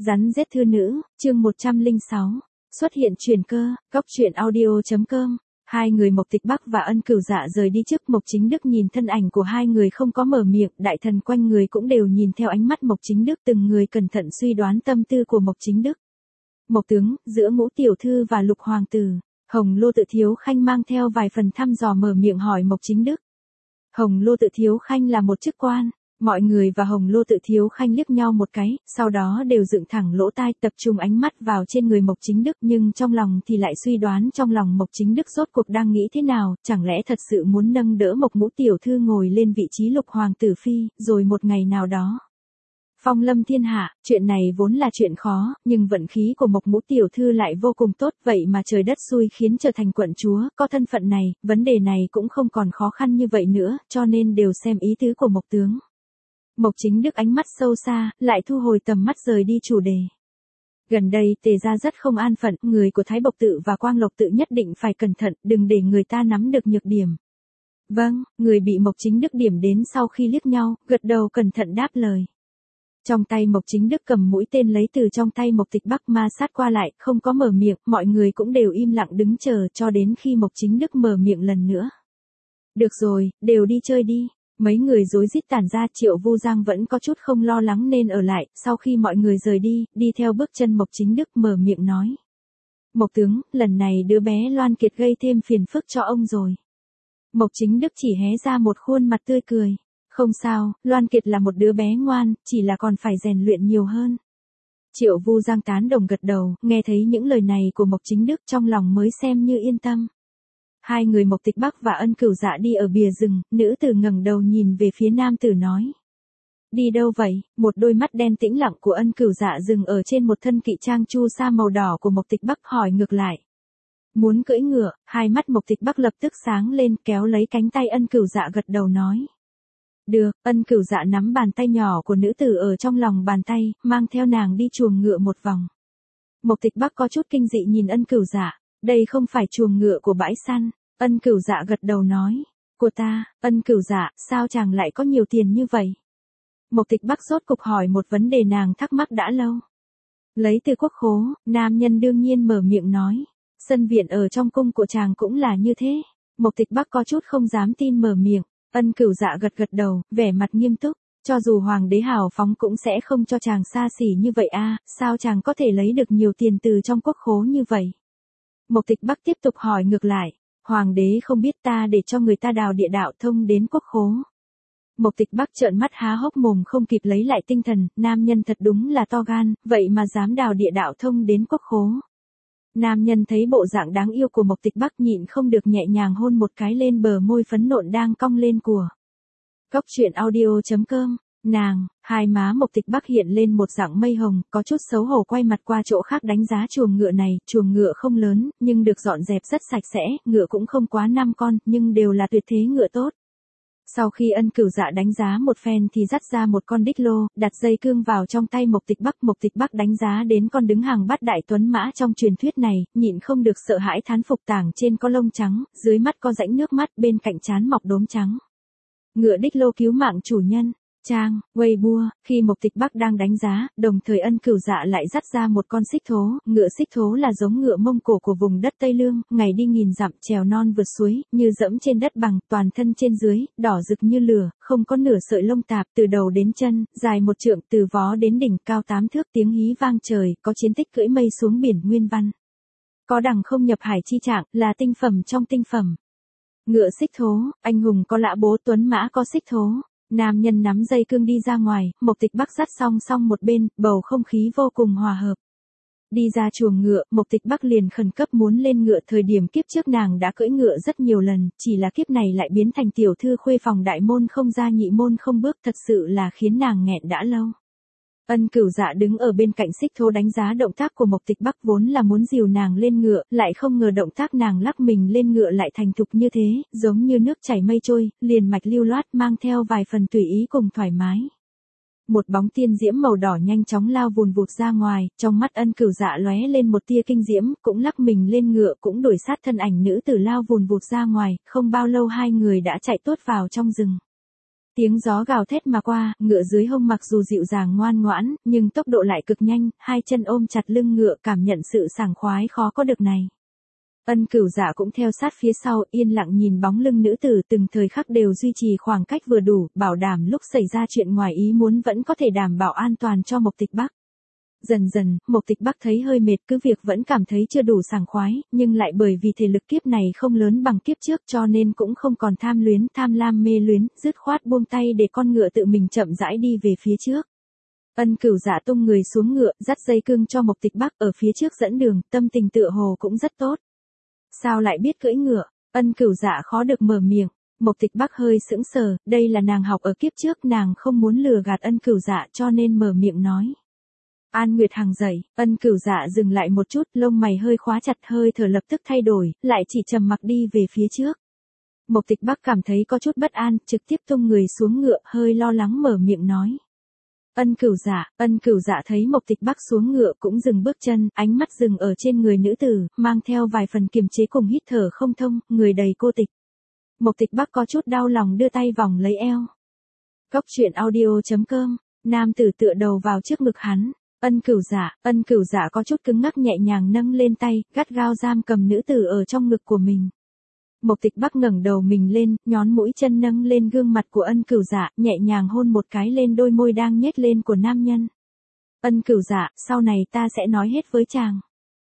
Rắn rết thư nữ, chương 106. Xuất hiện truyền cơ, góc truyện audio.com. Hai người Mộc Tịch Bắc và Ân Cửu Dạ rời đi trước. Mộc Chính Đức nhìn thân ảnh của hai người không có mở miệng, đại thần quanh người cũng đều nhìn theo ánh mắt Mộc Chính Đức, từng người cẩn thận suy đoán tâm tư của Mộc Chính Đức. Mộc tướng, giữa Ngũ tiểu thư và Lục hoàng tử, Hồng Lô Tự Thiếu Khanh mang theo vài phần thăm dò mở miệng hỏi Mộc Chính Đức. Hồng Lô Tự Thiếu Khanh là một chức quan. Mọi người và Hồng Lô Tự Thiếu Khanh liếc nhau một cái, sau đó đều dựng thẳng lỗ tai, tập trung ánh mắt vào trên người Mộc Chính Đức, nhưng trong lòng thì lại suy đoán trong lòng Mộc Chính Đức rốt cuộc đang nghĩ thế nào, chẳng lẽ thật sự muốn nâng đỡ Mộc Ngũ tiểu thư ngồi lên vị trí Lục hoàng tử phi, rồi một ngày nào đó phong lâm thiên hạ. Chuyện này vốn là chuyện khó, nhưng vận khí của Mộc Ngũ tiểu thư lại vô cùng tốt, vậy mà trời đất xui khiến trở thành quận chúa, có thân phận này, vấn đề này cũng không còn khó khăn như vậy nữa, cho nên đều xem ý tứ của Mộc tướng. Mộc Chính Đức ánh mắt sâu xa, lại thu hồi tầm mắt rời đi chủ đề. Gần đây Tề gia rất không an phận, người của Thái Bộc tự và Quang Lộc tự nhất định phải cẩn thận, đừng để người ta nắm được nhược điểm. Vâng, người bị Mộc Chính Đức điểm đến sau khi liếc nhau, gật đầu cẩn thận đáp lời. Trong tay Mộc Chính Đức cầm mũi tên lấy từ trong tay Mộc Tịch Bắc ma sát qua lại, không có mở miệng, mọi người cũng đều im lặng đứng chờ cho đến khi Mộc Chính Đức mở miệng lần nữa. Được rồi, đều đi chơi đi. Mấy người rối rít tản ra. Triệu Vu Giang vẫn có chút không lo lắng nên ở lại, sau khi mọi người rời đi, đi theo bước chân Mộc Chính Đức mở miệng nói. Mộc tướng, lần này đứa bé Loan Kiệt gây thêm phiền phức cho ông rồi. Mộc Chính Đức chỉ hé ra một khuôn mặt tươi cười. Không sao, Loan Kiệt là một đứa bé ngoan, chỉ là còn phải rèn luyện nhiều hơn. Triệu Vu Giang tán đồng gật đầu, nghe thấy những lời này của Mộc Chính Đức trong lòng mới xem như yên tâm. Hai người Mộc Tịch Bắc và Ân Cửu Dạ đi ở bìa rừng, nữ tử ngẩng đầu nhìn về phía nam tử nói. Đi đâu vậy? Một đôi mắt đen tĩnh lặng của Ân Cửu Dạ dừng ở trên một thân kỵ trang chu sa màu đỏ của Mộc Tịch Bắc hỏi ngược lại. Muốn cưỡi ngựa, hai mắt Mộc Tịch Bắc lập tức sáng lên kéo lấy cánh tay Ân Cửu Dạ gật đầu nói. Được, Ân Cửu Dạ nắm bàn tay nhỏ của nữ tử ở trong lòng bàn tay, mang theo nàng đi chuồng ngựa một vòng. Mộc Tịch Bắc có chút kinh dị nhìn Ân Cửu Dạ. Đây không phải chuồng ngựa của bãi săn. Ân Cửu Dạ gật đầu nói. Của ta. Ân Cửu Dạ, sao chàng lại có nhiều tiền như vậy? Mộc Tịch Bắc rốt cục hỏi một vấn đề nàng thắc mắc đã lâu. Lấy từ quốc khố, nam nhân đương nhiên mở miệng nói. Sân viện ở trong cung của chàng cũng là như thế. Mộc Tịch Bắc có chút không dám tin mở miệng. Ân Cửu Dạ gật đầu, vẻ mặt nghiêm túc. Cho dù hoàng đế hào phóng cũng sẽ không cho chàng xa xỉ như vậy a, sao chàng có thể lấy được nhiều tiền từ trong quốc khố như vậy? Mộc Tịch Bắc tiếp tục hỏi ngược lại. Hoàng đế không biết ta để cho người ta đào địa đạo thông đến quốc khố. Mộc Tịch Bắc trợn mắt há hốc mồm không kịp lấy lại tinh thần, nam nhân thật đúng là to gan, vậy mà dám đào địa đạo thông đến quốc khố. Nam nhân thấy bộ dạng đáng yêu của Mộc Tịch Bắc nhịn không được nhẹ nhàng hôn một cái lên bờ môi phấn nộn đang cong lên của. Góc truyện audio.com. Nàng, hai má Mộc Tịch Bắc hiện lên một dạng mây hồng, có chút xấu hổ quay mặt qua chỗ khác đánh giá chuồng ngựa này. Chuồng ngựa không lớn, nhưng được dọn dẹp rất sạch sẽ, ngựa cũng không quá 5 con, nhưng đều là tuyệt thế ngựa tốt. Sau khi Ân Cửu Dạ đánh giá một phen thì dắt ra một con đích lô, đặt dây cương vào trong tay Mộc Tịch Bắc. Mộc Tịch Bắc đánh giá đến con đứng hàng bát đại tuấn mã trong truyền thuyết này, nhịn không được sợ hãi thán phục, tảng trên có lông trắng, dưới mắt có rãnh nước mắt, bên cạnh trán mọc đốm trắng. Ngựa đích lô cứu mạng chủ nhân. Trang, Weibo, khi Mộc Tịch Bắc đang đánh giá, đồng thời Ân Cửu Dạ lại dắt ra một con xích thố. Ngựa xích thố là giống ngựa Mông Cổ của vùng đất Tây Lương, ngày đi nghìn dặm, trèo non vượt suối, như dẫm trên đất bằng, toàn thân trên dưới, đỏ rực như lửa, không có nửa sợi lông tạp, từ đầu đến chân, dài 1 trượng, từ vó đến đỉnh, cao 8 thước, tiếng hí vang trời, có chiến tích cưỡi mây xuống biển nguyên văn. Có đằng không nhập hải chi trạng, là tinh phẩm trong tinh phẩm. Ngựa xích thố, anh hùng có lã bố, tuấn mã có xích thố. Nam nhân nắm dây cương đi ra ngoài, Mộc Tịch Bắc dắt song song một bên, bầu không khí vô cùng hòa hợp. Đi ra chuồng ngựa, Mộc Tịch Bắc liền khẩn cấp muốn lên ngựa. Thời điểm kiếp trước nàng đã cưỡi ngựa rất nhiều lần, chỉ là kiếp này lại biến thành tiểu thư khuê phòng đại môn không ra nhị môn không bước, thật sự là khiến nàng nghẹn đã lâu. Ân Cửu Dạ đứng ở bên cạnh xích thố đánh giá động tác của Mộc Tịch Bắc, vốn là muốn dìu nàng lên ngựa, lại không ngờ động tác nàng lắc mình lên ngựa lại thành thục như thế, giống như nước chảy mây trôi, liền mạch lưu loát, mang theo vài phần tùy ý cùng thoải mái. Một bóng tiên diễm màu đỏ nhanh chóng lao vùn vụt ra ngoài, trong mắt Ân Cửu Dạ lóe lên một tia kinh diễm, cũng lắc mình lên ngựa, cũng đuổi sát thân ảnh nữ tử lao vùn vụt ra ngoài, không bao lâu hai người đã chạy tốt vào trong rừng. Tiếng gió gào thét mà qua, ngựa dưới hông mặc dù dịu dàng ngoan ngoãn, nhưng tốc độ lại cực nhanh, hai chân ôm chặt lưng ngựa cảm nhận sự sảng khoái khó có được này. Ân Cửu Dạ cũng theo sát phía sau, yên lặng nhìn bóng lưng nữ tử từng thời khắc đều duy trì khoảng cách vừa đủ, bảo đảm lúc xảy ra chuyện ngoài ý muốn vẫn có thể đảm bảo an toàn cho Mộc Tịch Bắc. Dần dần, Mộc Tịch Bắc thấy hơi mệt, cứ việc vẫn cảm thấy chưa đủ sảng khoái, nhưng lại bởi vì thể lực kiếp này không lớn bằng kiếp trước cho nên cũng không còn tham luyến, tham lam mê luyến, dứt khoát buông tay để con ngựa tự mình chậm rãi đi về phía trước. Ân Cửu Dạ tung người xuống ngựa, dắt dây cương cho Mộc Tịch Bắc ở phía trước dẫn đường, tâm tình tựa hồ cũng rất tốt. Sao lại biết cưỡi ngựa? Ân Cửu Dạ khó được mở miệng. Mộc Tịch Bắc hơi sững sờ, đây là nàng học ở kiếp trước, nàng không muốn lừa gạt Ân Cửu Dạ cho nên mở miệng nói. An Nguyệt Hằng dậy, Ân Cửu Dạ dừng lại một chút, lông mày hơi khóa chặt, hơi thở lập tức thay đổi, lại chỉ trầm mặc đi về phía trước. Mộc Tịch Bắc cảm thấy có chút bất an, trực tiếp tung người xuống ngựa, hơi lo lắng mở miệng nói. Ân Cửu Dạ thấy Mộc Tịch Bắc xuống ngựa cũng dừng bước chân, ánh mắt dừng ở trên người nữ tử, mang theo vài phần kiềm chế cùng hít thở không thông, người đầy cô tịch. Mộc Tịch Bắc có chút đau lòng đưa tay vòng lấy eo. Góc truyện audio.com, nam tử tựa đầu vào trước ngực hắn. Ân Cửu Dạ có chút cứng ngắc nhẹ nhàng nâng lên tay, gắt gao giam cầm nữ tử ở trong ngực của mình. Mộc Tịch Bắc ngẩng đầu mình lên, nhón mũi chân nâng lên gương mặt của Ân Cửu Dạ, nhẹ nhàng hôn một cái lên đôi môi đang nhếch lên của nam nhân. Ân Cửu Dạ, sau này ta sẽ nói hết với chàng.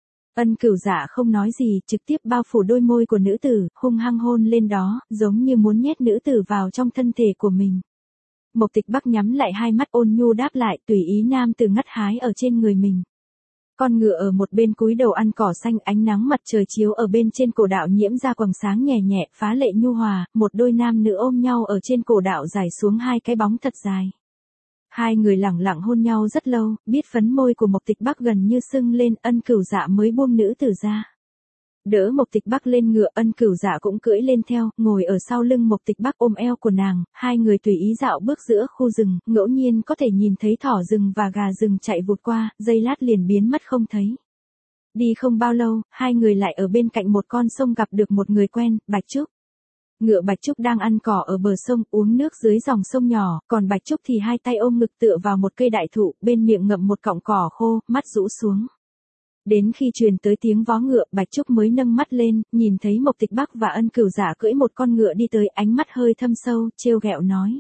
Ân Cửu Dạ không nói gì, trực tiếp bao phủ đôi môi của nữ tử, hung hăng hôn lên đó, giống như muốn nhét nữ tử vào trong thân thể của mình. Mộc Tịch Bắc nhắm lại hai mắt ôn nhu đáp lại, tùy ý nam tử ngắt hái ở trên người mình. Con ngựa ở một bên cúi đầu ăn cỏ xanh, ánh nắng mặt trời chiếu ở bên trên cổ đạo nhiễm ra quầng sáng nhẹ nhẹ, phá lệ nhu hòa, một đôi nam nữ ôm nhau ở trên cổ đạo dài xuống hai cái bóng thật dài. Hai người lẳng lặng hôn nhau rất lâu, biết phấn môi của Mộc Tịch Bắc gần như sưng lên, Ân Cửu Dạ mới buông nữ tử ra. Đỡ Mộc Tịch Bắc lên ngựa, Ân Cửu Dạ cũng cưỡi lên theo, ngồi ở sau lưng Mộc Tịch Bắc ôm eo của nàng, hai người tùy ý dạo bước giữa khu rừng, ngẫu nhiên có thể nhìn thấy thỏ rừng và gà rừng chạy vụt qua, giây lát liền biến mất không thấy. Đi không bao lâu, hai người lại ở bên cạnh một con sông gặp được một người quen, Bạch Trúc. Ngựa Bạch Trúc đang ăn cỏ ở bờ sông, uống nước dưới dòng sông nhỏ, còn Bạch Trúc thì hai tay ôm ngực tựa vào một cây đại thụ, bên miệng ngậm một cọng cỏ khô, mắt rũ xuống. Đến khi truyền tới tiếng vó ngựa, Bạch Trúc mới nâng mắt lên, nhìn thấy Mộc Tịch Bắc và Ân Cửu Dạ cưỡi một con ngựa đi tới, ánh mắt hơi thâm sâu, trêu ghẹo nói.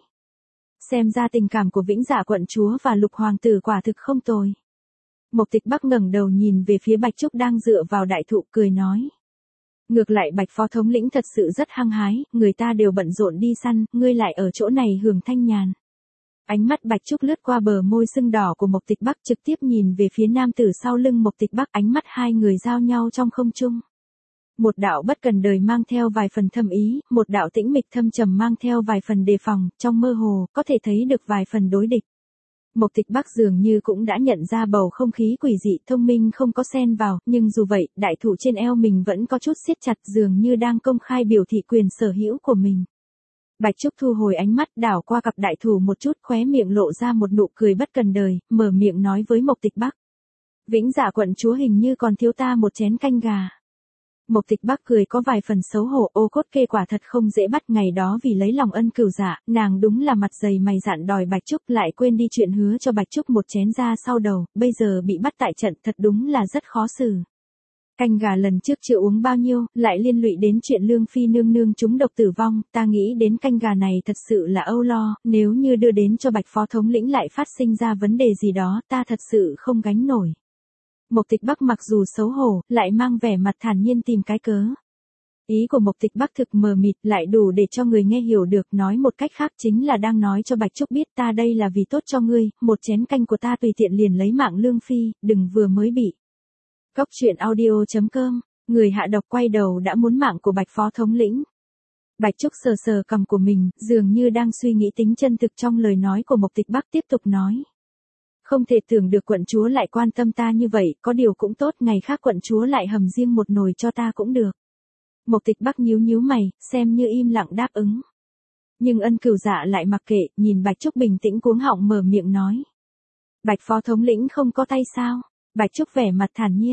Xem ra tình cảm của Vĩnh Dạ quận chúa và Lục hoàng tử quả thực không tồi. Mộc Tịch Bắc ngẩng đầu nhìn về phía Bạch Trúc đang dựa vào đại thụ, cười nói. Ngược lại Bạch phó thống lĩnh thật sự rất hăng hái, người ta đều bận rộn đi săn, ngươi lại ở chỗ này hưởng thanh nhàn. Ánh mắt Bạch Trúc lướt qua bờ môi sưng đỏ của Mộc Tịch Bắc, trực tiếp nhìn về phía nam tử sau lưng Mộc Tịch Bắc, ánh mắt hai người giao nhau trong không trung. Một đạo bất cần đời mang theo vài phần thâm ý, một đạo tĩnh mịch thâm trầm mang theo vài phần đề phòng, trong mơ hồ, có thể thấy được vài phần đối địch. Mộc Tịch Bắc dường như cũng đã nhận ra bầu không khí quỷ dị, thông minh không có xen vào, nhưng dù vậy, đại thụ trên eo mình vẫn có chút siết chặt, dường như đang công khai biểu thị quyền sở hữu của mình. Bạch Trúc thu hồi ánh mắt, đảo qua cặp đại thù một chút, khóe miệng lộ ra một nụ cười bất cần đời, mở miệng nói với Mộc Tịch Bắc. Vĩnh Dạ quận chúa hình như còn thiếu ta một chén canh gà. Mộc Tịch Bắc cười có vài phần xấu hổ, ô cốt kê quả thật không dễ bắt, ngày đó vì lấy lòng Ân Cửu Dạ, nàng đúng là mặt dày mày dạn đòi Bạch Trúc, lại quên đi chuyện hứa cho Bạch Trúc một chén ra sau đầu, bây giờ bị bắt tại trận, thật đúng là rất khó xử. Canh gà lần trước chưa uống bao nhiêu, lại liên lụy đến chuyện Lương Phi nương nương trúng độc tử vong, ta nghĩ đến canh gà này thật sự là âu lo, nếu như đưa đến cho Bạch phó thống lĩnh lại phát sinh ra vấn đề gì đó, ta thật sự không gánh nổi. Mộc Tịch Bắc mặc dù xấu hổ, lại mang vẻ mặt thản nhiên tìm cái cớ. Ý của Mộc Tịch Bắc thực mờ mịt, lại đủ để cho người nghe hiểu được, nói một cách khác chính là đang nói cho Bạch Trúc biết ta đây là vì tốt cho ngươi, một chén canh của ta tùy tiện liền lấy mạng Lương Phi, đừng vừa mới bị. Góc truyện audio.com, người hạ độc quay đầu đã muốn mạng của Bạch phó thống lĩnh. Bạch Trúc sờ sờ cằm của mình, dường như đang suy nghĩ tính chân thực trong lời nói của Mộc Tịch Bắc, tiếp tục nói. Không thể tưởng được quận chúa lại quan tâm ta như vậy, có điều cũng tốt, ngày khác quận chúa lại hầm riêng một nồi cho ta cũng được. Mộc Tịch Bắc nhíu nhíu mày, xem như im lặng đáp ứng. Nhưng Ân Cửu Dạ lại mặc kệ, nhìn Bạch Trúc bình tĩnh cuống họng mở miệng nói. Bạch phó thống lĩnh không có tay sao? Bạch Trúc vẻ mặt thản nhiên.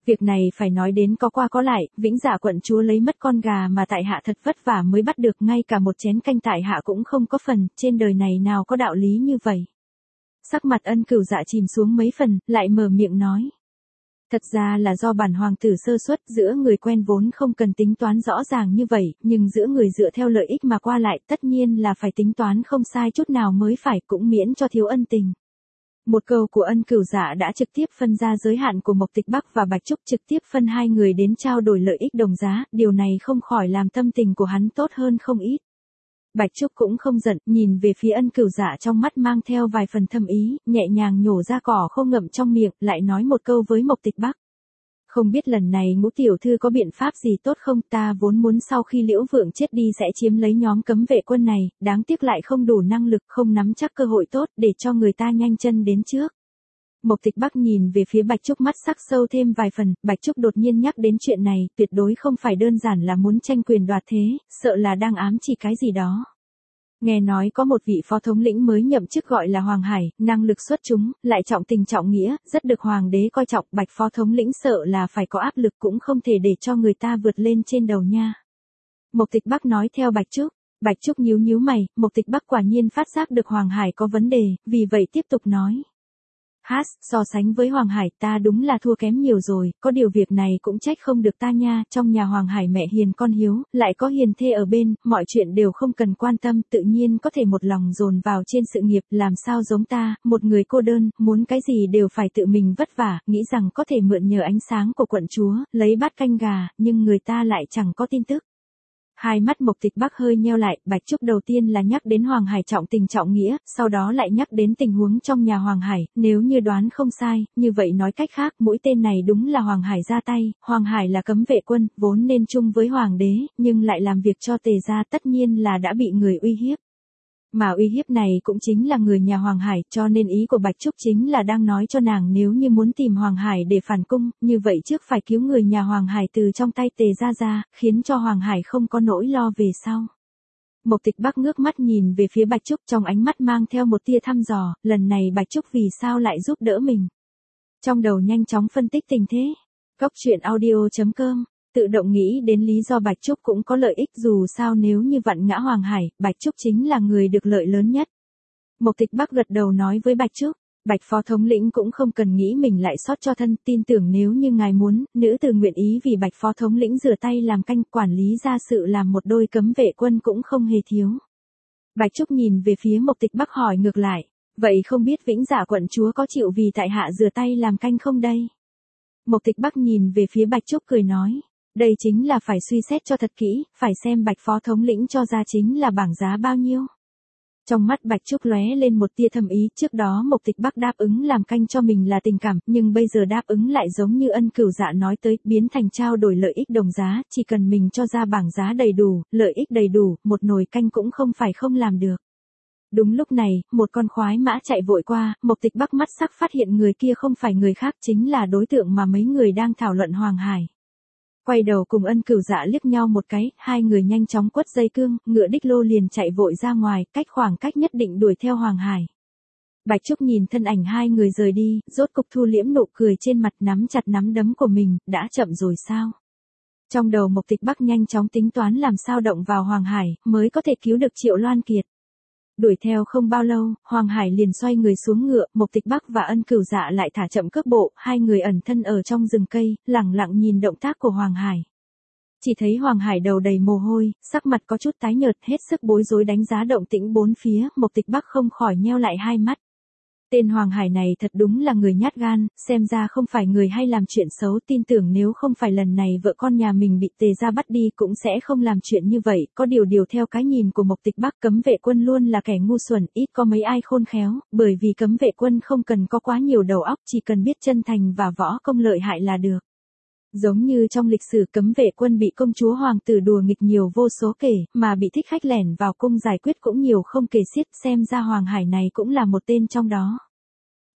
Việc này phải nói đến có qua có lại, Vĩnh Dạ quận chúa lấy mất con gà mà tại hạ thật vất vả mới bắt được, ngay cả một chén canh tại hạ cũng không có phần, trên đời này nào có đạo lý như vậy. Sắc mặt Ân Cửu Dạ chìm xuống mấy phần, lại mở miệng nói. Thật ra là do bản hoàng tử sơ suất, giữa người quen vốn không cần tính toán rõ ràng như vậy, nhưng giữa người dựa theo lợi ích mà qua lại tất nhiên là phải tính toán không sai chút nào mới phải, cũng miễn cho thiếu ân tình. Một câu của Ân Cửu Dạ đã trực tiếp phân ra giới hạn của Mộc Tịch Bắc và Bạch Trúc, trực tiếp phân hai người đến trao đổi lợi ích đồng giá, điều này không khỏi làm tâm tình của hắn tốt hơn không ít. Bạch Trúc cũng không giận, nhìn về phía Ân Cửu Dạ trong mắt mang theo vài phần thâm ý, nhẹ nhàng nhổ ra cỏ khô ngậm trong miệng, lại nói một câu với Mộc Tịch Bắc. Không biết lần này Ngũ tiểu thư có biện pháp gì tốt không, ta vốn muốn sau khi Liễu Vượng chết đi sẽ chiếm lấy nhóm cấm vệ quân này, đáng tiếc lại không đủ năng lực, không nắm chắc cơ hội tốt để cho người ta nhanh chân đến trước. Mộc Tịch Bắc nhìn về phía Bạch Trúc, mắt sắc sâu thêm vài phần, Bạch Trúc đột nhiên nhắc đến chuyện này, tuyệt đối không phải đơn giản là muốn tranh quyền đoạt thế, sợ là đang ám chỉ cái gì đó. Nghe nói có một vị phó thống lĩnh mới nhậm chức gọi là Hoàng Hải, năng lực xuất chúng, lại trọng tình trọng nghĩa, rất được hoàng đế coi trọng, Bạch phó thống lĩnh sợ là phải có áp lực, cũng không thể để cho người ta vượt lên trên đầu nha. Mộc Tịch Bắc nói theo Bạch Trúc. Bạch Trúc nhíu nhíu mày, Mộc Tịch Bắc quả nhiên phát giác được Hoàng Hải có vấn đề, vì vậy tiếp tục nói. So sánh với Hoàng Hải ta đúng là thua kém nhiều rồi, có điều việc này cũng trách không được ta nha, trong nhà Hoàng Hải mẹ hiền con hiếu, lại có hiền thê ở bên, mọi chuyện đều không cần quan tâm, tự nhiên có thể một lòng dồn vào trên sự nghiệp, làm sao giống ta, một người cô đơn, muốn cái gì đều phải tự mình vất vả, nghĩ rằng có thể mượn nhờ ánh sáng của quận chúa, lấy bát canh gà, nhưng người ta lại chẳng có tin tức. Hai mắt Mộc Tịch Bắc hơi nheo lại, Bạch Trúc đầu tiên là nhắc đến Hoàng Hải trọng tình trọng nghĩa, sau đó lại nhắc đến tình huống trong nhà Hoàng Hải, nếu như đoán không sai, như vậy nói cách khác, mũi tên này đúng là Hoàng Hải ra tay, Hoàng Hải là cấm vệ quân, vốn nên chung với Hoàng đế, nhưng lại làm việc cho Tề gia, tất nhiên là đã bị người uy hiếp. Mà uy hiếp này cũng chính là người nhà Hoàng Hải, cho nên ý của Bạch Trúc chính là đang nói cho nàng nếu như muốn tìm Hoàng Hải để phản cung, như vậy trước phải cứu người nhà Hoàng Hải từ trong tay Tề gia ra, khiến cho Hoàng Hải không có nỗi lo về sau. Mộc Tịch Bắc ngước mắt nhìn về phía Bạch Trúc, trong ánh mắt mang theo một tia thăm dò, lần này Bạch Trúc vì sao lại giúp đỡ mình. Trong đầu nhanh chóng phân tích tình thế. Góc truyện audio.com tự động nghĩ đến lý do Bạch Trúc cũng có lợi ích, dù sao nếu như vặn ngã Hoàng Hải, Bạch Trúc chính là người được lợi lớn nhất. Mộc Tịch Bắc gật đầu nói với Bạch Trúc, Bạch phó thống lĩnh cũng không cần nghĩ mình lại sót cho thân, tin tưởng nếu như ngài muốn, nữ tử nguyện ý vì Bạch phó thống lĩnh rửa tay làm canh, quản lý gia sự làm một đôi cấm vệ quân cũng không hề thiếu. Bạch Trúc nhìn về phía Mộc Tịch Bắc hỏi ngược lại, vậy không biết Vĩnh Dạ quận chúa có chịu vì tại hạ rửa tay làm canh không đây? Mộc Tịch Bắc nhìn về phía Bạch Trúc cười nói. Đây chính là phải suy xét cho thật kỹ, phải xem Bạch phó thống lĩnh cho ra chính là bảng giá bao nhiêu. Trong mắt Bạch Trúc lóe lên một tia thâm ý, trước đó Mộc Tịch Bắc đáp ứng làm canh cho mình là tình cảm, nhưng bây giờ đáp ứng lại giống như Ân Cửu Dạ nói tới, biến thành trao đổi lợi ích đồng giá, chỉ cần mình cho ra bảng giá đầy đủ, lợi ích đầy đủ, một nồi canh cũng không phải không làm được. Đúng lúc này, một con khoái mã chạy vội qua, Mộc Tịch Bắc mắt sắc phát hiện người kia không phải người khác, chính là đối tượng mà mấy người đang thảo luận Hoàng Hải. Quay đầu cùng Ân Cửu Dạ liếc nhau một cái, hai người nhanh chóng quất dây cương, ngựa đích lô liền chạy vội ra ngoài, cách khoảng cách nhất định đuổi theo Hoàng Hải. Bạch Trúc nhìn thân ảnh hai người rời đi, rốt cục thu liễm nụ cười trên mặt, nắm chặt nắm đấm của mình, đã chậm rồi sao? Trong đầu Mộc Tịch Bắc nhanh chóng tính toán làm sao động vào Hoàng Hải, mới có thể cứu được Triệu Loan Kiệt. Đuổi theo không bao lâu, Hoàng Hải liền xoay người xuống ngựa, Mộc Tịch Bắc và Ân Cửu Dạ lại thả chậm cước bộ, hai người ẩn thân ở trong rừng cây, lẳng lặng nhìn động tác của Hoàng Hải. Chỉ thấy Hoàng Hải đầu đầy mồ hôi, sắc mặt có chút tái nhợt, hết sức bối rối đánh giá động tĩnh bốn phía, Mộc Tịch Bắc không khỏi nheo lại hai mắt. Tên Hoàng Hải này thật đúng là người nhát gan, xem ra không phải người hay làm chuyện xấu, tin tưởng nếu không phải lần này vợ con nhà mình bị Tề gia bắt đi cũng sẽ không làm chuyện như vậy, có điều theo cái nhìn của Mộc Tịch Bắc, cấm vệ quân luôn là kẻ ngu xuẩn, ít có mấy ai khôn khéo, bởi vì cấm vệ quân không cần có quá nhiều đầu óc, chỉ cần biết chân thành và võ công lợi hại là được. Giống như trong lịch sử cấm vệ quân bị công chúa hoàng tử đùa nghịch nhiều vô số kể, mà bị thích khách lẻn vào cung giải quyết cũng nhiều không kể xiết, xem ra Hoàng Hải này cũng là một tên trong đó.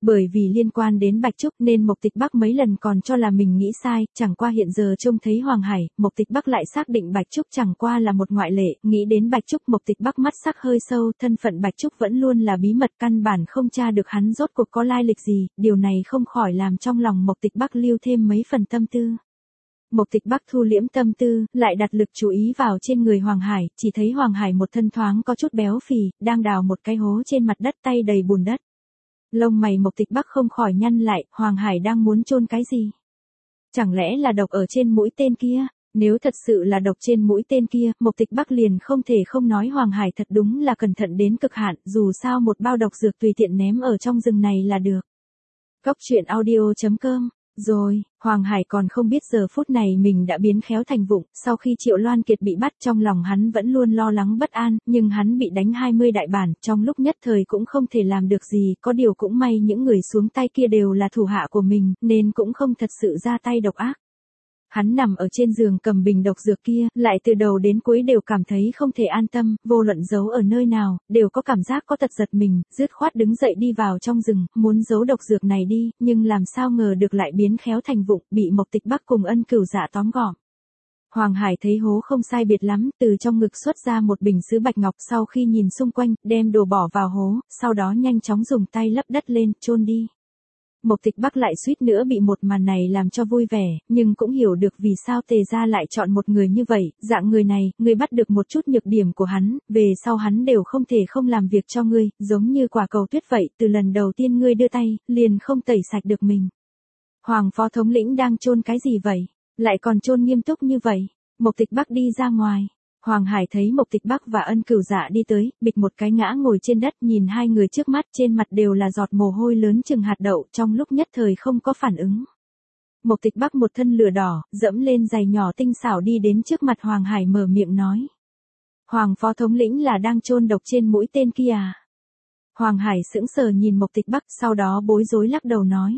Bởi vì liên quan đến Bạch Trúc nên Mộc Tịch Bắc mấy lần còn cho là mình nghĩ sai, chẳng qua hiện giờ trông thấy Hoàng Hải, Mộc Tịch Bắc lại xác định Bạch Trúc chẳng qua là một ngoại lệ, nghĩ đến Bạch Trúc Mộc Tịch Bắc mắt sắc hơi sâu, thân phận Bạch Trúc vẫn luôn là bí mật căn bản không tra được hắn rốt cuộc có lai lịch gì, điều này không khỏi làm trong lòng Mộc Tịch Bắc lưu thêm mấy phần tâm tư. Mộc Tịch Bắc thu liễm tâm tư, lại đặt lực chú ý vào trên người Hoàng Hải, chỉ thấy Hoàng Hải một thân thoáng có chút béo phì, đang đào một cái hố trên mặt đất tay đầy bùn đất. Lông mày Mộc Tịch Bắc không khỏi nhăn lại, Hoàng Hải đang muốn chôn cái gì? Chẳng lẽ là độc ở trên mũi tên kia? Nếu thật sự là độc trên mũi tên kia, Mộc Tịch Bắc liền không thể không nói Hoàng Hải thật đúng là cẩn thận đến cực hạn, dù sao một bao độc dược tùy tiện ném ở trong rừng này là được. Góc truyện audio.com. Rồi, Hoàng Hải còn không biết giờ phút này mình đã biến khéo thành vụng, sau khi Triệu Loan Kiệt bị bắt trong lòng hắn vẫn luôn lo lắng bất an, nhưng hắn bị đánh 20 đại bản, trong lúc nhất thời cũng không thể làm được gì, có điều cũng may những người xuống tay kia đều là thủ hạ của mình, nên cũng không thật sự ra tay độc ác. Hắn nằm ở trên giường cầm bình độc dược kia, lại từ đầu đến cuối đều cảm thấy không thể an tâm, vô luận giấu ở nơi nào, đều có cảm giác có tật giật mình, dứt khoát đứng dậy đi vào trong rừng, muốn giấu độc dược này đi, nhưng làm sao ngờ được lại biến khéo thành vụng, bị Mộc Tịch Bắc cùng Ân Cửu Dạ tóm gọn. Hoàng Hải thấy hố không sai biệt lắm, từ trong ngực xuất ra một bình sứ bạch ngọc, sau khi nhìn xung quanh, đem đồ bỏ vào hố, sau đó nhanh chóng dùng tay lấp đất lên, chôn đi. Mộc Tịch Bắc lại suýt nữa bị một màn này làm cho vui vẻ, nhưng cũng hiểu được vì sao Tề gia lại chọn một người như vậy, dạng người này, ngươi bắt được một chút nhược điểm của hắn, về sau hắn đều không thể không làm việc cho ngươi, giống như quả cầu tuyết vậy, từ lần đầu tiên ngươi đưa tay, liền không tẩy sạch được mình. Hoàng phó thống lĩnh đang chôn cái gì vậy? Lại còn chôn nghiêm túc như vậy? Mộc Tịch Bắc đi ra ngoài. Hoàng Hải thấy Mộc Tịch Bắc và Ân Cửu Dạ đi tới, bịch một cái ngã ngồi trên đất, nhìn hai người trước mắt, trên mặt đều là giọt mồ hôi lớn chừng hạt đậu, trong lúc nhất thời không có phản ứng. Mộc Tịch Bắc một thân lửa đỏ, dẫm lên giày nhỏ tinh xảo đi đến trước mặt Hoàng Hải mở miệng nói. Hoàng phó thống lĩnh là đang chôn độc trên mũi tên kia à? Hoàng Hải sững sờ nhìn Mộc Tịch Bắc, sau đó bối rối lắc đầu nói.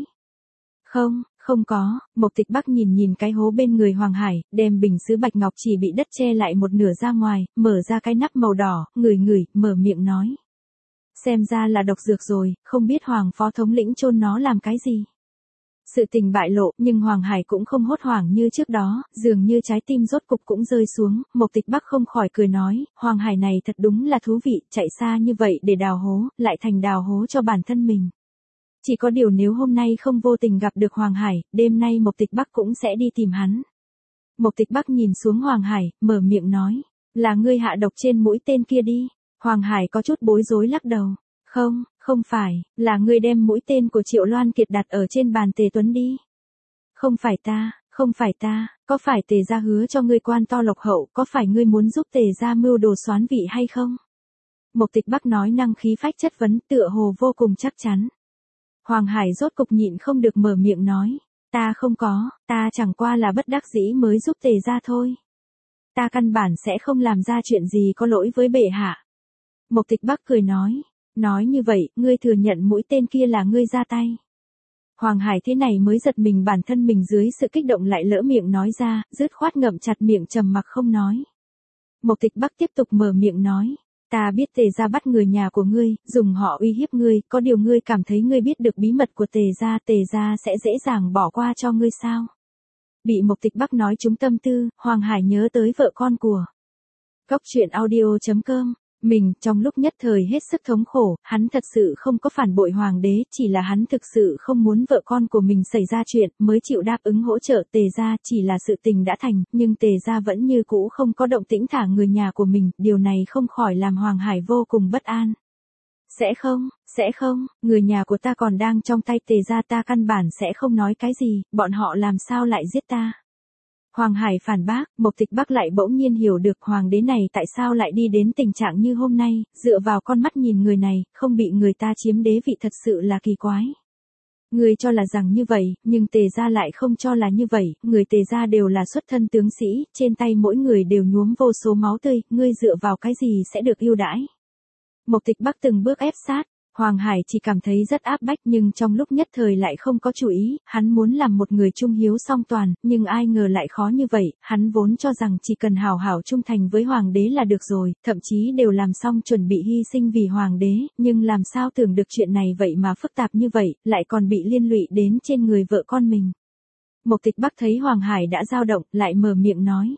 Không có, Mộc Tịch Bắc nhìn cái hố bên người Hoàng Hải, đem bình sứ bạch ngọc chỉ bị đất che lại một nửa ra ngoài, mở ra cái nắp màu đỏ, ngửi, mở miệng nói. Xem ra là độc dược rồi, không biết Hoàng phó thống lĩnh chôn nó làm cái gì. Sự tình bại lộ, nhưng Hoàng Hải cũng không hốt hoảng như trước đó, dường như trái tim rốt cục cũng rơi xuống, Mộc Tịch Bắc không khỏi cười nói, Hoàng Hải này thật đúng là thú vị, chạy xa như vậy để đào hố, lại thành đào hố cho bản thân mình. Chỉ có điều nếu hôm nay không vô tình gặp được Hoàng Hải, đêm nay Mộc Tịch Bắc cũng sẽ đi tìm hắn. Mộc Tịch Bắc nhìn xuống Hoàng Hải, mở miệng nói, là ngươi hạ độc trên mũi tên kia đi. Hoàng Hải có chút bối rối lắc đầu, không phải, là ngươi đem mũi tên của Triệu Loan Kiệt đặt ở trên bàn Tề Tuấn đi. Không phải ta, có phải Tề gia hứa cho ngươi quan to lộc hậu, có phải ngươi muốn giúp Tề gia mưu đồ soán vị hay không? Mộc Tịch Bắc nói năng khí phách chất vấn, tựa hồ vô cùng chắc chắn. Hoàng Hải rốt cục nhịn không được mở miệng nói, ta không có, ta chẳng qua là bất đắc dĩ mới giúp Tề gia thôi. Ta căn bản sẽ không làm ra chuyện gì có lỗi với bệ hạ. Mộc Tịch Bắc cười nói như vậy, ngươi thừa nhận mũi tên kia là ngươi ra tay. Hoàng Hải thế này mới giật mình, bản thân mình dưới sự kích động lại lỡ miệng nói ra, dứt khoát ngậm chặt miệng trầm mặc không nói. Mộc Tịch Bắc tiếp tục mở miệng nói. Ta biết Tề gia bắt người nhà của ngươi, dùng họ uy hiếp ngươi, có điều ngươi cảm thấy ngươi biết được bí mật của Tề gia sẽ dễ dàng bỏ qua cho ngươi sao? Bị Mộc Tịch Bắc nói trúng tâm tư, Hoàng Hải nhớ tới vợ con của. Góc truyện audio.com, mình trong lúc nhất thời hết sức thống khổ, hắn thật sự không có phản bội hoàng đế, chỉ là hắn thực sự không muốn vợ con của mình xảy ra chuyện, mới chịu đáp ứng hỗ trợ Tề gia, chỉ là sự tình đã thành, nhưng Tề gia vẫn như cũ không có động tĩnh thả người nhà của mình, điều này không khỏi làm Hoàng Hải vô cùng bất an. Sẽ không, người nhà của ta còn đang trong tay Tề gia, ta căn bản sẽ không nói cái gì, bọn họ làm sao lại giết ta. Hoàng Hải phản bác, Mộc Tịch Bắc lại bỗng nhiên hiểu được hoàng đế này tại sao lại đi đến tình trạng như hôm nay, dựa vào con mắt nhìn người này, không bị người ta chiếm đế vị thật sự là kỳ quái. Người cho là rằng như vậy, nhưng Tề gia lại không cho là như vậy, người Tề gia đều là xuất thân tướng sĩ, trên tay mỗi người đều nhuốm vô số máu tươi, ngươi dựa vào cái gì sẽ được ưu đãi. Mộc Tịch Bắc từng bước ép sát. Hoàng Hải chỉ cảm thấy rất áp bách nhưng trong lúc nhất thời lại không có chủ ý, hắn muốn làm một người trung hiếu song toàn, nhưng ai ngờ lại khó như vậy, hắn vốn cho rằng chỉ cần hảo hảo trung thành với Hoàng đế là được rồi, thậm chí đều làm xong chuẩn bị hy sinh vì Hoàng đế, nhưng làm sao tưởng được chuyện này vậy mà phức tạp như vậy, lại còn bị liên lụy đến trên người vợ con mình. Mộc Tịch Bắc thấy Hoàng Hải đã dao động, lại mở miệng nói.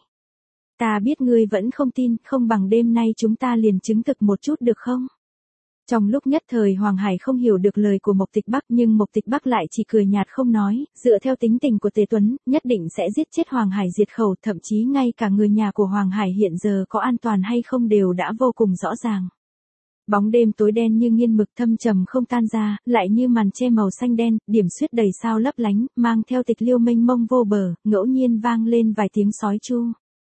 Ta biết ngươi vẫn không tin, không bằng đêm nay chúng ta liền chứng thực một chút được không? Trong lúc nhất thời Hoàng Hải không hiểu được lời của Mộc Tịch Bắc nhưng Mộc Tịch Bắc lại chỉ cười nhạt không nói, dựa theo tính tình của Tề Tuấn, nhất định sẽ giết chết Hoàng Hải diệt khẩu, thậm chí ngay cả người nhà của Hoàng Hải hiện giờ có an toàn hay không đều đã vô cùng rõ ràng. Bóng đêm tối đen như nghiên mực thâm trầm không tan ra, lại như màn che màu xanh đen, điểm xuyết đầy sao lấp lánh, mang theo tịch liêu mênh mông vô bờ, ngẫu nhiên vang lên vài tiếng sói chu.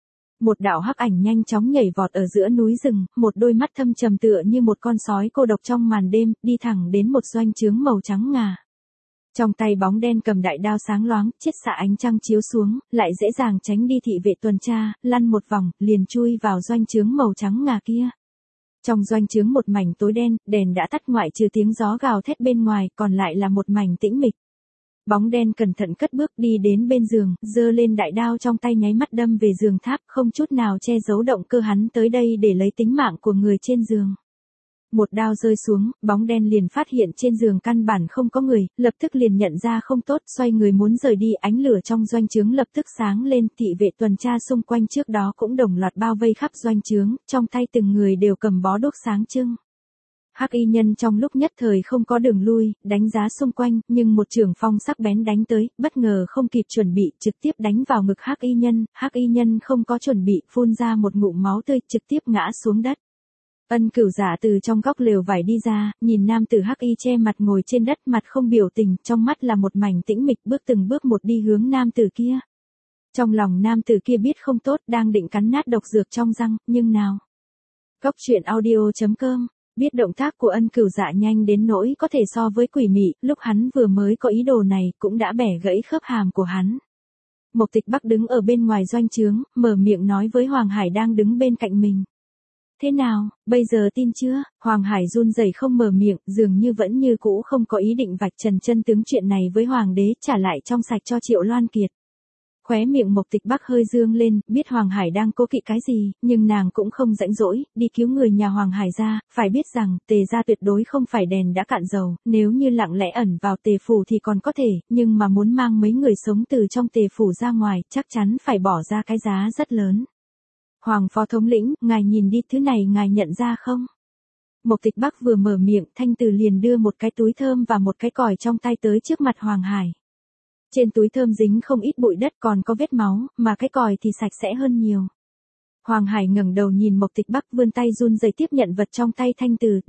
Một đạo hắc ảnh nhanh chóng nhảy vọt ở giữa núi rừng, một đôi mắt thâm trầm tựa như một con sói cô độc trong màn đêm, đi thẳng đến một doanh trướng màu trắng ngà. Trong tay bóng đen cầm đại đao sáng loáng, chiết xạ ánh trăng chiếu xuống, lại dễ dàng tránh đi thị vệ tuần tra, lăn một vòng, liền chui vào doanh trướng màu trắng ngà kia. Trong doanh trướng một mảnh tối đen, đèn đã tắt ngoại trừ tiếng gió gào thét bên ngoài, còn lại là một mảnh tĩnh mịch. Bóng đen cẩn thận cất bước đi đến bên giường, giơ lên đại đao trong tay nháy mắt đâm về giường tháp, không chút nào che giấu động cơ hắn tới đây để lấy tính mạng của người trên giường. Một đao rơi xuống, bóng đen liền phát hiện trên giường căn bản không có người, lập tức liền nhận ra không tốt, xoay người muốn rời đi, ánh lửa trong doanh trướng lập tức sáng lên, thị vệ tuần tra xung quanh trước đó cũng đồng loạt bao vây khắp doanh trướng, trong tay từng người đều cầm bó đuốc sáng trưng. Hắc y nhân trong lúc nhất thời không có đường lui, đánh giá xung quanh, nhưng một trường phong sắc bén đánh tới, bất ngờ không kịp chuẩn bị, trực tiếp đánh vào ngực Hắc y nhân không có chuẩn bị, phun ra một ngụm máu tươi, trực tiếp ngã xuống đất. Ân Cửu Dạ từ trong góc lều vải đi ra, nhìn nam tử Hắc y che mặt ngồi trên đất, mặt không biểu tình, trong mắt là một mảnh tĩnh mịch, bước từng bước một đi hướng nam tử kia. Trong lòng nam tử kia biết không tốt, đang định cắn nát độc dược trong răng, nhưng nào. Góc truyện audio.com Biết động tác của Ân Cửu Dạ nhanh đến nỗi có thể so với quỷ mị, lúc hắn vừa mới có ý đồ này, cũng đã bẻ gãy khớp hàm của hắn. Mộc Tịch Bắc đứng ở bên ngoài doanh trướng, mở miệng nói với Hoàng Hải đang đứng bên cạnh mình. Thế nào, bây giờ tin chưa? Hoàng Hải run rẩy không mở miệng, dường như vẫn như cũ không có ý định vạch trần chân tướng chuyện này với Hoàng đế, trả lại trong sạch cho Triệu Loan Kiệt. Khóe miệng Mộc Tịch Bắc hơi dương lên, biết Hoàng Hải đang cố kỵ cái gì, nhưng nàng cũng không rãnh rỗi, đi cứu người nhà Hoàng Hải ra, phải biết rằng, Tề gia tuyệt đối không phải đèn đã cạn dầu, nếu như lặng lẽ ẩn vào Tề phủ thì còn có thể, nhưng mà muốn mang mấy người sống từ trong Tề phủ ra ngoài, chắc chắn phải bỏ ra cái giá rất lớn. Hoàng phó thống lĩnh, ngài nhìn đi, thứ này ngài nhận ra không? Mộc Tịch Bắc vừa mở miệng, Thanh Từ liền đưa một cái túi thơm và một cái còi trong tay tới trước mặt Hoàng Hải. Trên túi thơm dính không ít bụi đất, còn có vết máu, mà cái còi thì sạch sẽ hơn nhiều. Hoàng Hải ngẩng đầu nhìn Mộc Tịch Bắc, vươn tay run rẩy tiếp nhận vật trong tay Thanh Từ,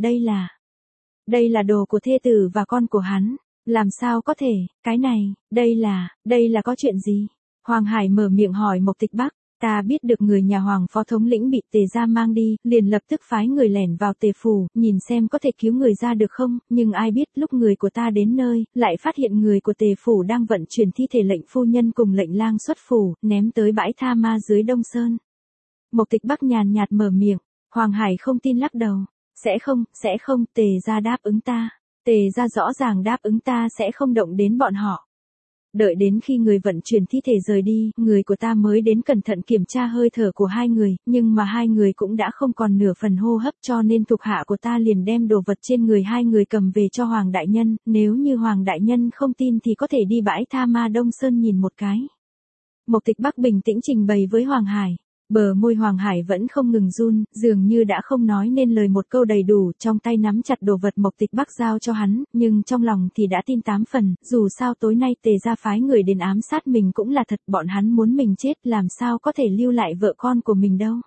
đây là đồ của thê tử và con của hắn. Làm sao có thể, cái này, đây là có chuyện gì? Hoàng Hải mở miệng hỏi Mộc Tịch Bắc. Ta biết được người nhà Hoàng phó thống lĩnh bị Tề gia mang đi, liền lập tức phái người lẻn vào Tề phủ, nhìn xem có thể cứu người ra được không, nhưng ai biết lúc người của ta đến nơi, lại phát hiện người của Tề phủ đang vận chuyển thi thể lệnh phu nhân cùng lệnh lang xuất phủ, ném tới bãi tha ma dưới Đông Sơn. Mộc Tịch Bắc nhàn nhạt mở miệng, Hoàng Hải không tin lắc đầu, sẽ không, Tề gia đáp ứng ta, Tề gia rõ ràng đáp ứng ta sẽ không động đến bọn họ. Đợi đến khi người vận chuyển thi thể rời đi, người của ta mới đến cẩn thận kiểm tra hơi thở của hai người, nhưng mà hai người cũng đã không còn nửa phần hô hấp, cho nên thuộc hạ của ta liền đem đồ vật trên người hai người cầm về cho Hoàng đại nhân, nếu như Hoàng đại nhân không tin thì có thể đi bãi tha ma Đông Sơn nhìn một cái. Mộc Tịch Bắc bình tĩnh trình bày với Hoàng Hải. Bờ môi Hoàng Hải vẫn không ngừng run, dường như đã không nói nên lời một câu đầy đủ, trong tay nắm chặt đồ vật Mộc Tịch Bắc giao cho hắn, nhưng trong lòng thì đã tin 8 phần, dù sao tối nay Tề gia phái người đến ám sát mình cũng là thật, bọn hắn muốn mình chết, làm sao có thể lưu lại vợ con của mình đâu.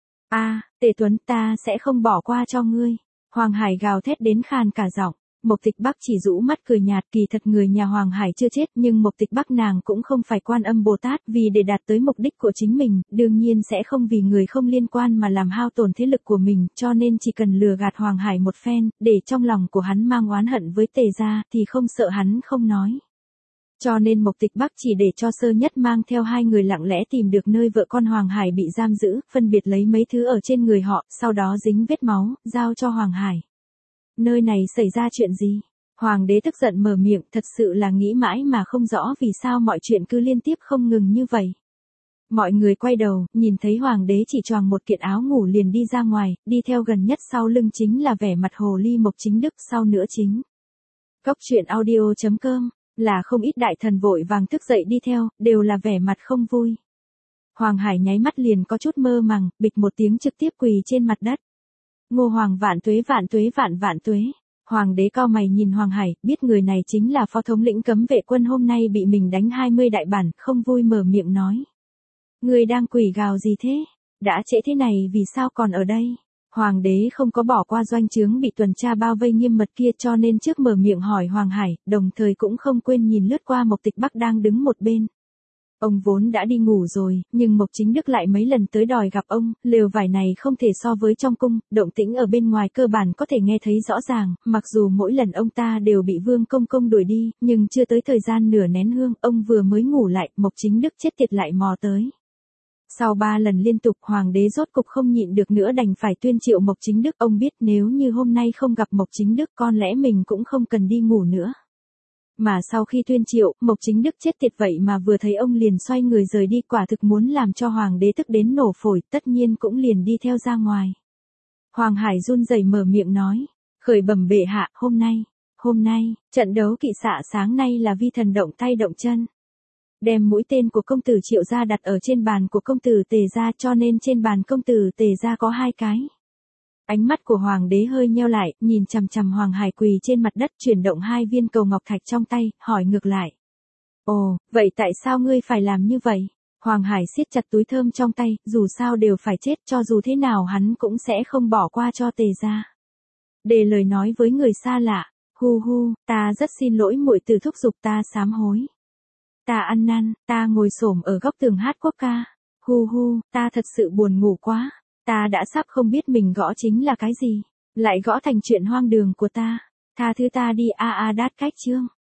Tề Tuấn, ta sẽ không bỏ qua cho ngươi. Hoàng Hải gào thét đến khàn cả giọng. Mộc Tịch Bắc chỉ rũ mắt cười nhạt, kỳ thật người nhà Hoàng Hải chưa chết, nhưng Mộc Tịch Bắc nàng cũng không phải Quan Âm Bồ Tát, vì để đạt tới mục đích của chính mình, đương nhiên sẽ không vì người không liên quan mà làm hao tổn thế lực của mình, cho nên chỉ cần lừa gạt Hoàng Hải một phen, để trong lòng của hắn mang oán hận với Tề gia, thì không sợ hắn không nói. Cho nên Mộc Tịch Bắc chỉ để cho Sơ Nhất mang theo hai người lặng lẽ tìm được nơi vợ con Hoàng Hải bị giam giữ, phân biệt lấy mấy thứ ở trên người họ, sau đó dính vết máu, giao cho Hoàng Hải. Nơi này xảy ra chuyện gì? Hoàng đế tức giận mở miệng, thật sự là nghĩ mãi mà không rõ vì sao mọi chuyện cứ liên tiếp không ngừng như vậy. Mọi người quay đầu, nhìn thấy hoàng đế chỉ choàng một kiện áo ngủ liền đi ra ngoài, đi theo gần nhất sau lưng chính là vẻ mặt hồ ly Mộc Chính Đức, sau nữa chính. Cốc truyện audio.com, là không ít đại thần vội vàng thức dậy đi theo, đều là vẻ mặt không vui. Hoàng Hải nháy mắt liền có chút mơ màng, bịch một tiếng trực tiếp quỳ trên mặt đất. Ngô Hoàng vạn tuế vạn tuế vạn vạn tuế. Hoàng đế cao mày nhìn Hoàng Hải, biết người này chính là phó thống lĩnh cấm vệ quân hôm nay bị mình đánh 20 đại bản, không vui mở miệng nói. Người đang quỳ gào gì thế? Đã trễ thế này vì sao còn ở đây? Hoàng đế không có bỏ qua doanh trướng bị tuần tra bao vây nghiêm mật kia cho nên trước mở miệng hỏi Hoàng Hải, đồng thời cũng không quên nhìn lướt qua Mộc Tịch Bắc đang đứng một bên. Ông vốn đã đi ngủ rồi, nhưng Mộc Chính Đức lại mấy lần tới đòi gặp ông, lều vải này không thể so với trong cung, động tĩnh ở bên ngoài cơ bản có thể nghe thấy rõ ràng, mặc dù mỗi lần ông ta đều bị Vương Công Công đuổi đi, nhưng chưa tới thời gian nửa nén hương, ông vừa mới ngủ lại, Mộc Chính Đức chết tiệt lại mò tới. Sau 3 lần liên tục hoàng đế rốt cục không nhịn được nữa đành phải tuyên triệu Mộc Chính Đức, ông biết nếu như hôm nay không gặp Mộc Chính Đức con lẽ mình cũng không cần đi ngủ nữa. Mà sau khi tuyên triệu, Mộc Chính Đức chết tiệt vậy mà vừa thấy ông liền xoay người rời đi, quả thực muốn làm cho hoàng đế tức đến nổ phổi, tất nhiên cũng liền đi theo ra ngoài. Hoàng Hải run rẩy mở miệng nói, khởi bẩm bệ hạ, hôm nay, trận đấu kỵ xạ sáng nay là vi thần động tay động chân. Đem mũi tên của công tử Triệu gia đặt ở trên bàn của công tử Tề gia cho nên trên bàn công tử Tề gia có 2 cái. Ánh mắt của hoàng đế hơi nheo lại, nhìn chằm chằm Hoàng Hải quỳ trên mặt đất chuyển động 2 viên cầu ngọc thạch trong tay, hỏi ngược lại. Ồ, vậy tại sao ngươi phải làm như vậy? Hoàng Hải siết chặt túi thơm trong tay, dù sao đều phải chết, cho dù thế nào hắn cũng sẽ không bỏ qua cho Tề gia. Để lời nói với người xa lạ, hu hu, ta rất xin lỗi muội tử thúc giục ta sám hối. Ta ăn năn, ta ngồi xổm ở góc tường hát quốc ca. Hu hu, ta thật sự buồn ngủ quá. Ta đã sắp không biết mình gõ chính là cái gì. Lại gõ thành chuyện hoang đường của ta. Tha thứ ta đi a a đát cách chương.